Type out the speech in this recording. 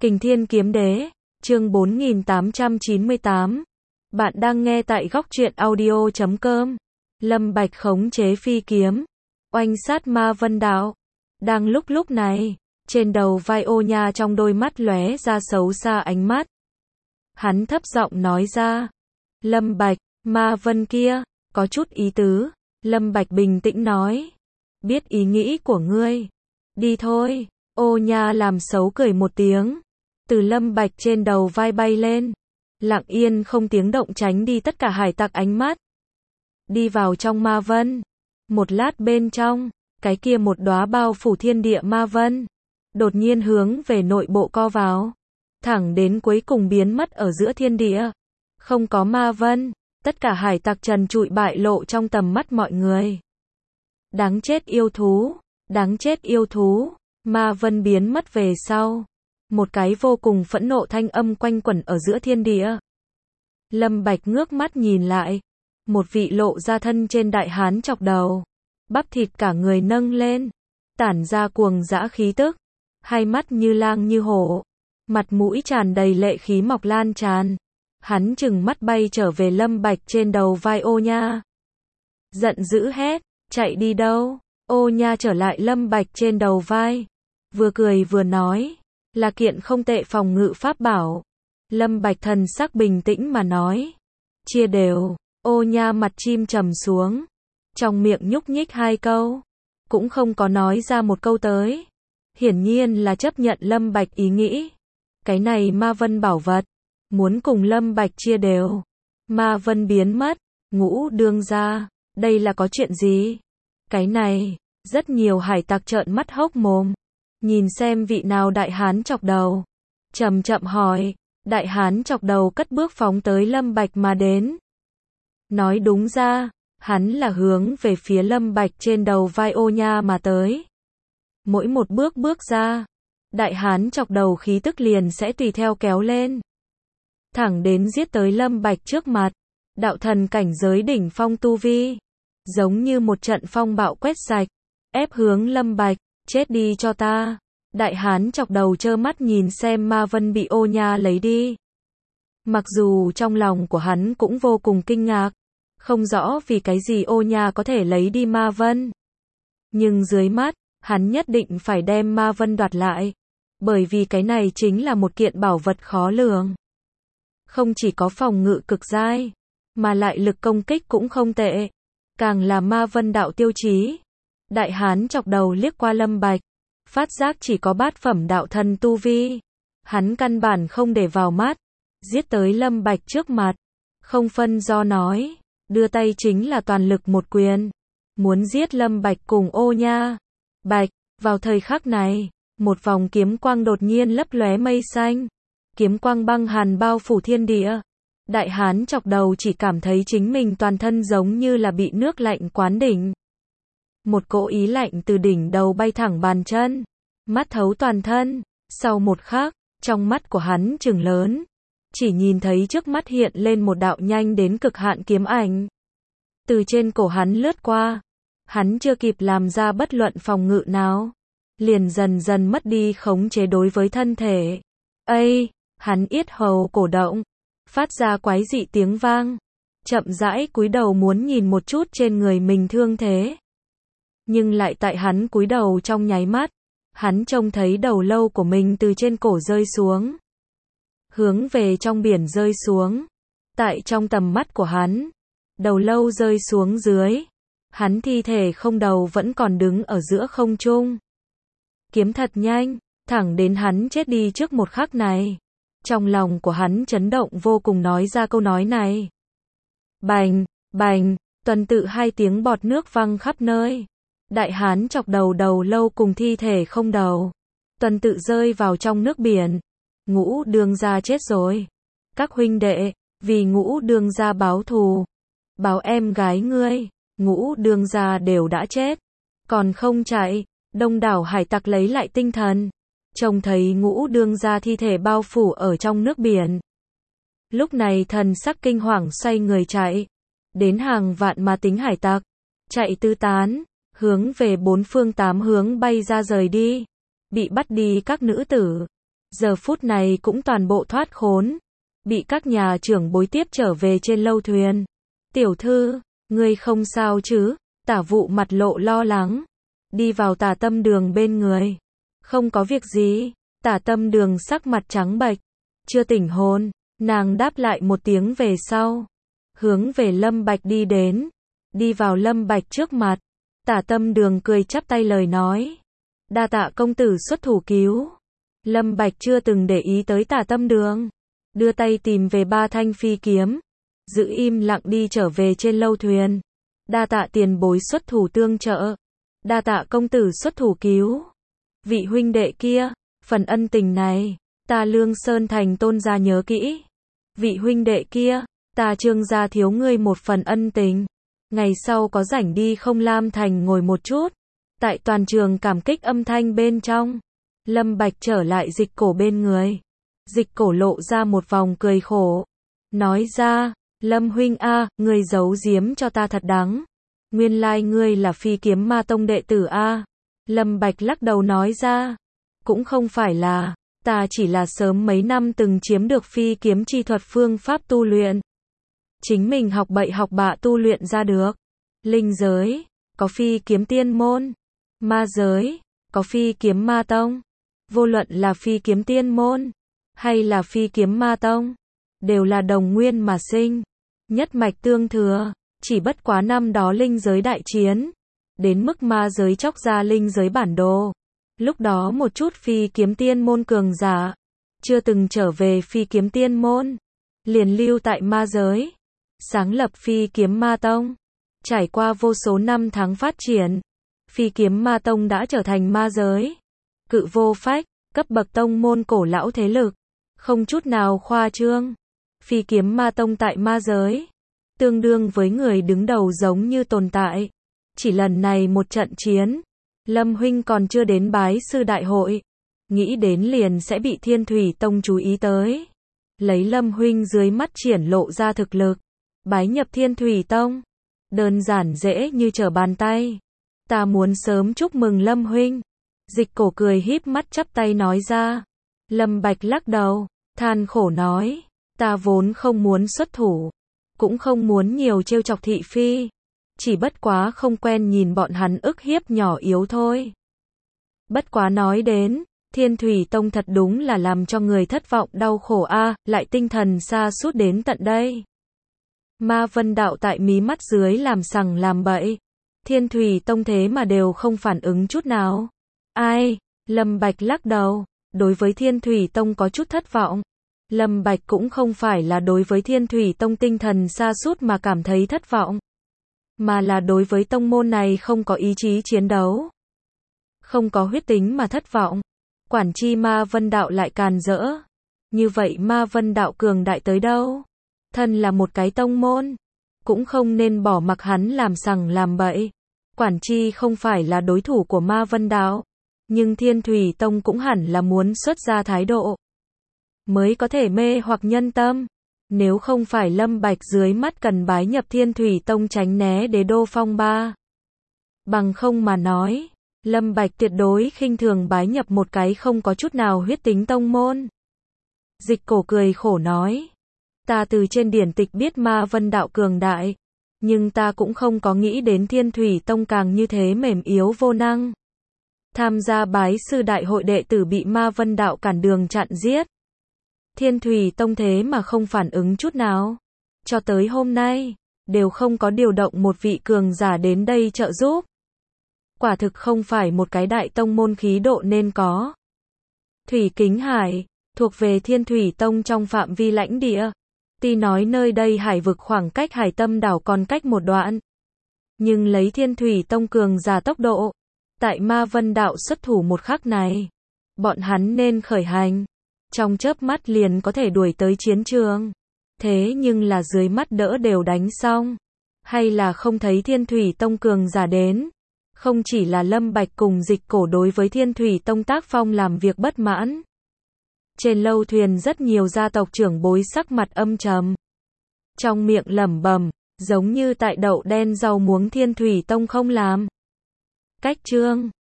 Kình Thiên Kiếm Đế, chương 4898. Bạn đang nghe tại góc truyện audio.com. Lâm Bạch khống chế phi kiếm, oanh sát Ma Vân Đạo. Đang lúc này, trên đầu vai Ô Nha trong đôi mắt lóe ra xấu xa ánh mắt. Hắn thấp giọng nói ra, Lâm Bạch, Ma Vân kia, có chút ý tứ. Lâm Bạch bình tĩnh nói, biết ý nghĩ của ngươi. Đi thôi. Ô Nha làm xấu cười một tiếng, từ Lâm Bạch trên đầu vai bay lên, lặng yên không tiếng động tránh đi tất cả hải tặc ánh mắt. Đi vào trong Ma Vân. Một lát bên trong, cái kia một đóa bao phủ thiên địa Ma Vân đột nhiên hướng về nội bộ co vào, thẳng đến cuối cùng biến mất ở giữa thiên địa. Không có Ma Vân, tất cả hải tặc trần trụi bại lộ trong tầm mắt mọi người. Đáng chết yêu thú, đáng chết yêu thú. Ma Vân biến mất về sau, một cái vô cùng phẫn nộ thanh âm quanh quẩn ở giữa thiên địa. Lâm Bạch ngước mắt nhìn lại, một vị lộ ra thân trên đại hán chọc đầu, bắp thịt cả người nâng lên, tản ra cuồng dã khí tức, hai mắt như lang như hổ, mặt mũi tràn đầy lệ khí mọc lan tràn. Hắn trừng mắt bay trở về Lâm Bạch trên đầu vai Ô Nha, giận dữ hét, chạy đi đâu? Ô Nha trở lại Lâm Bạch trên đầu vai, vừa cười vừa nói, là kiện không tệ phòng ngự pháp bảo. Lâm Bạch thần sắc bình tĩnh mà nói, chia đều. Ô Nha mặt chim trầm xuống, trong miệng nhúc nhích hai câu, cũng không có nói ra một câu tới. Hiển nhiên là chấp nhận Lâm Bạch ý nghĩ. Cái này Ma Vân bảo vật, muốn cùng Lâm Bạch chia đều. Ma Vân biến mất, Ngũ đương gia, đây là có chuyện gì? Cái này, rất nhiều hải tặc trợn mắt hốc mồm, nhìn xem vị nào đại hán chọc đầu. Chậm chậm hỏi, đại hán chọc đầu cất bước phóng tới Lâm Bạch mà đến. Nói đúng ra, hắn là hướng về phía Lâm Bạch trên đầu vai Ô Nha mà tới. Mỗi một bước bước ra, đại hán chọc đầu khí tức liền sẽ tùy theo kéo lên, thẳng đến giết tới Lâm Bạch trước mặt. Đạo thần cảnh giới đỉnh phong tu vi, giống như một trận phong bạo quét sạch, ép hướng Lâm Bạch, chết đi cho ta. Đại hán chọc đầu trơ mắt nhìn xem Ma Vân bị Ô Nha lấy đi. Mặc dù trong lòng của hắn cũng vô cùng kinh ngạc, không rõ vì cái gì Ô Nha có thể lấy đi Ma Vân. Nhưng dưới mắt, hắn nhất định phải đem Ma Vân đoạt lại, bởi vì cái này chính là một kiện bảo vật khó lường. Không chỉ có phòng ngự cực giai, mà lại lực công kích cũng không tệ, càng là Ma Vân đạo tiêu chí. Đại hán chọc đầu liếc qua Lâm Bạch, phát giác chỉ có bát phẩm đạo thần tu vi, hắn căn bản không để vào mắt, giết tới Lâm Bạch trước mặt, không phân do nói, đưa tay chính là toàn lực một quyền, muốn giết Lâm Bạch cùng Ô Nha. Bạch, vào thời khắc này, một vòng kiếm quang đột nhiên lấp lóe mây xanh, kiếm quang băng hàn bao phủ thiên địa. Đại hán chọc đầu chỉ cảm thấy chính mình toàn thân giống như là bị nước lạnh quán đỉnh. Một cỗ ý lạnh từ đỉnh đầu bay thẳng bàn chân, mắt thấu toàn thân. Sau một khắc, trong mắt của hắn trừng lớn, chỉ nhìn thấy trước mắt hiện lên một đạo nhanh đến cực hạn kiếm ảnh, từ trên cổ hắn lướt qua. Hắn chưa kịp làm ra bất luận phòng ngự nào, liền dần dần mất đi khống chế đối với thân thể. Ây, hắn yết hầu cổ động, phát ra quái dị tiếng vang, chậm rãi cúi đầu muốn nhìn một chút trên người mình thương thế. Nhưng lại tại hắn cúi đầu trong nháy mắt, hắn trông thấy đầu lâu của mình từ trên cổ rơi xuống, hướng về trong biển rơi xuống. Tại trong tầm mắt của hắn, đầu lâu rơi xuống dưới, hắn thi thể không đầu vẫn còn đứng ở giữa không trung. Kiếm thật nhanh, thẳng đến hắn chết đi trước một khắc này. Trong lòng của hắn chấn động vô cùng nói ra câu nói này. Bành, bành, tuần tự hai tiếng bọt nước văng khắp nơi. Đại hán chọc đầu đầu lâu cùng thi thể không đầu, tuần tự rơi vào trong nước biển. Ngũ đương gia chết rồi. Các huynh đệ, vì Ngũ đương gia báo thù, báo em gái ngươi, Ngũ đương gia đều đã chết, còn không chạy. Đông đảo hải tặc lấy lại tinh thần, trông thấy Ngũ đương gia thi thể bao phủ ở trong nước biển. Lúc này thần sắc kinh hoàng xoay người chạy, đến hàng vạn ma tính hải tặc, chạy tứ tán, hướng về bốn phương tám hướng bay ra rời đi. Bị bắt đi các nữ tử, giờ phút này cũng toàn bộ thoát khốn, bị các nhà trưởng bối tiếp trở về trên lâu thuyền. Tiểu thư, ngươi không sao chứ? Tả Vụ mặt lộ lo lắng, đi vào Tả Tâm Đường bên người. Không có việc gì. Tả Tâm Đường sắc mặt trắng bệch, chưa tỉnh hồn, nàng đáp lại một tiếng về sau, hướng về Lâm Bạch đi đến, đi vào Lâm Bạch trước mặt. Tả Tâm Đường cười chắp tay lời nói, đa tạ công tử xuất thủ cứu. Lâm Bạch chưa từng để ý tới Tả Tâm Đường, đưa tay tìm về 3 thanh phi kiếm, giữ im lặng đi trở về trên lâu thuyền. Đa tạ tiền bối xuất thủ tương trợ, đa tạ công tử xuất thủ cứu. Vị huynh đệ kia, phần ân tình này, ta Lương Sơn Thành Tôn gia nhớ kỹ. Vị huynh đệ kia, ta Trương gia thiếu ngươi một phần ân tình. Ngày sau có rảnh đi Không Lam Thành ngồi một chút. Tại toàn trường cảm kích âm thanh bên trong, Lâm Bạch trở lại Dịch Cổ bên người. Dịch Cổ lộ ra một vòng cười khổ, nói ra, Lâm huynh a, ngươi giấu giếm cho ta thật đáng. Nguyên lai ngươi là Phi Kiếm Ma Tông đệ tử a. Lâm Bạch lắc đầu nói ra, cũng không phải là, ta chỉ là sớm mấy năm từng chiếm được phi kiếm chi thuật phương pháp tu luyện. Chính mình học bậy học bạ tu luyện ra được. Linh giới, có phi kiếm tiên môn. Ma giới, có phi kiếm ma tông. Vô luận là phi kiếm tiên môn, hay là phi kiếm ma tông, đều là đồng nguyên mà sinh, nhất mạch tương thừa. Chỉ bất quá năm đó linh giới đại chiến, đến mức ma giới chóc ra linh giới bản đồ. Lúc đó một chút phi kiếm tiên môn cường giả, chưa từng trở về phi kiếm tiên môn, liền lưu tại ma giới, sáng lập phi kiếm ma tông. Trải qua vô số năm tháng phát triển, phi kiếm ma tông đã trở thành ma giới cự vô phách, cấp bậc tông môn cổ lão thế lực, không chút nào khoa trương. Phi kiếm ma tông tại ma giới, tương đương với người đứng đầu giống như tồn tại. Chỉ lần này một trận chiến, Lâm huynh còn chưa đến bái sư đại hội, nghĩ đến liền sẽ bị Thiên Thủy Tông chú ý tới. Lấy Lâm huynh dưới mắt triển lộ ra thực lực, bái nhập Thiên Thủy Tông, đơn giản dễ như trở bàn tay. Ta muốn sớm chúc mừng Lâm huynh. Dịch Cổ cười híp mắt chắp tay nói ra. Lâm Bạch lắc đầu, than khổ nói, ta vốn không muốn xuất thủ, cũng không muốn nhiều trêu chọc thị phi, chỉ bất quá không quen nhìn bọn hắn ức hiếp nhỏ yếu thôi. Bất quá nói đến, Thiên Thủy Tông thật đúng là làm cho người thất vọng đau khổ a, lại tinh thần sa sút đến tận đây. Ma Vân Đạo tại mí mắt dưới làm sằng làm bậy, Thiên Thủy Tông thế mà đều không phản ứng chút nào. Ai? Lâm Bạch lắc đầu, đối với Thiên Thủy Tông có chút thất vọng. Lâm Bạch cũng không phải là đối với Thiên Thủy Tông tinh thần sa sút mà cảm thấy thất vọng, mà là đối với tông môn này không có ý chí chiến đấu, không có huyết tính mà thất vọng. Quản chi Ma Vân Đạo lại càn rỡ. Như vậy Ma Vân Đạo cường đại tới đâu? Thân là một cái tông môn, cũng không nên bỏ mặc hắn làm sằng làm bậy. Quản chi không phải là đối thủ của Ma Vân Đạo, nhưng Thiên Thủy Tông cũng hẳn là muốn xuất ra thái độ, mới có thể mê hoặc nhân tâm. Nếu không phải Lâm Bạch dưới mắt cần bái nhập Thiên Thủy Tông tránh né đế đô phong ba, bằng không mà nói, Lâm Bạch tuyệt đối khinh thường bái nhập một cái không có chút nào huyết tính tông môn. Dịch Cổ cười khổ nói, ta từ trên điển tịch biết Ma Vân Đạo cường đại, nhưng ta cũng không có nghĩ đến Thiên Thủy Tông càng như thế mềm yếu vô năng. Tham gia bái sư đại hội đệ tử bị Ma Vân Đạo cản đường chặn giết. Thiên Thủy Tông thế mà không phản ứng chút nào. Cho tới hôm nay, đều không có điều động một vị cường giả đến đây trợ giúp. Quả thực không phải một cái đại tông môn khí độ nên có. Thủy Kính Hải, thuộc về Thiên Thủy Tông trong phạm vi lãnh địa. Tuy nói nơi đây hải vực khoảng cách Hải Tâm đảo còn cách một đoạn, nhưng lấy Thiên Thủy Tông cường giả tốc độ, tại Ma Vân Đạo xuất thủ một khắc này, bọn hắn nên khởi hành, trong chớp mắt liền có thể đuổi tới chiến trường. Thế nhưng là dưới mắt đỡ đều đánh xong, hay là không thấy Thiên Thủy Tông cường giả đến. Không chỉ là Lâm Bạch cùng Dịch Cổ đối với Thiên Thủy Tông tác phong làm việc bất mãn. Trên lâu thuyền rất nhiều gia tộc trưởng bối sắc mặt âm trầm, trong miệng lẩm bẩm, giống như tại đậu đen rau muống Thiên Thủy Tông không làm. Cách chương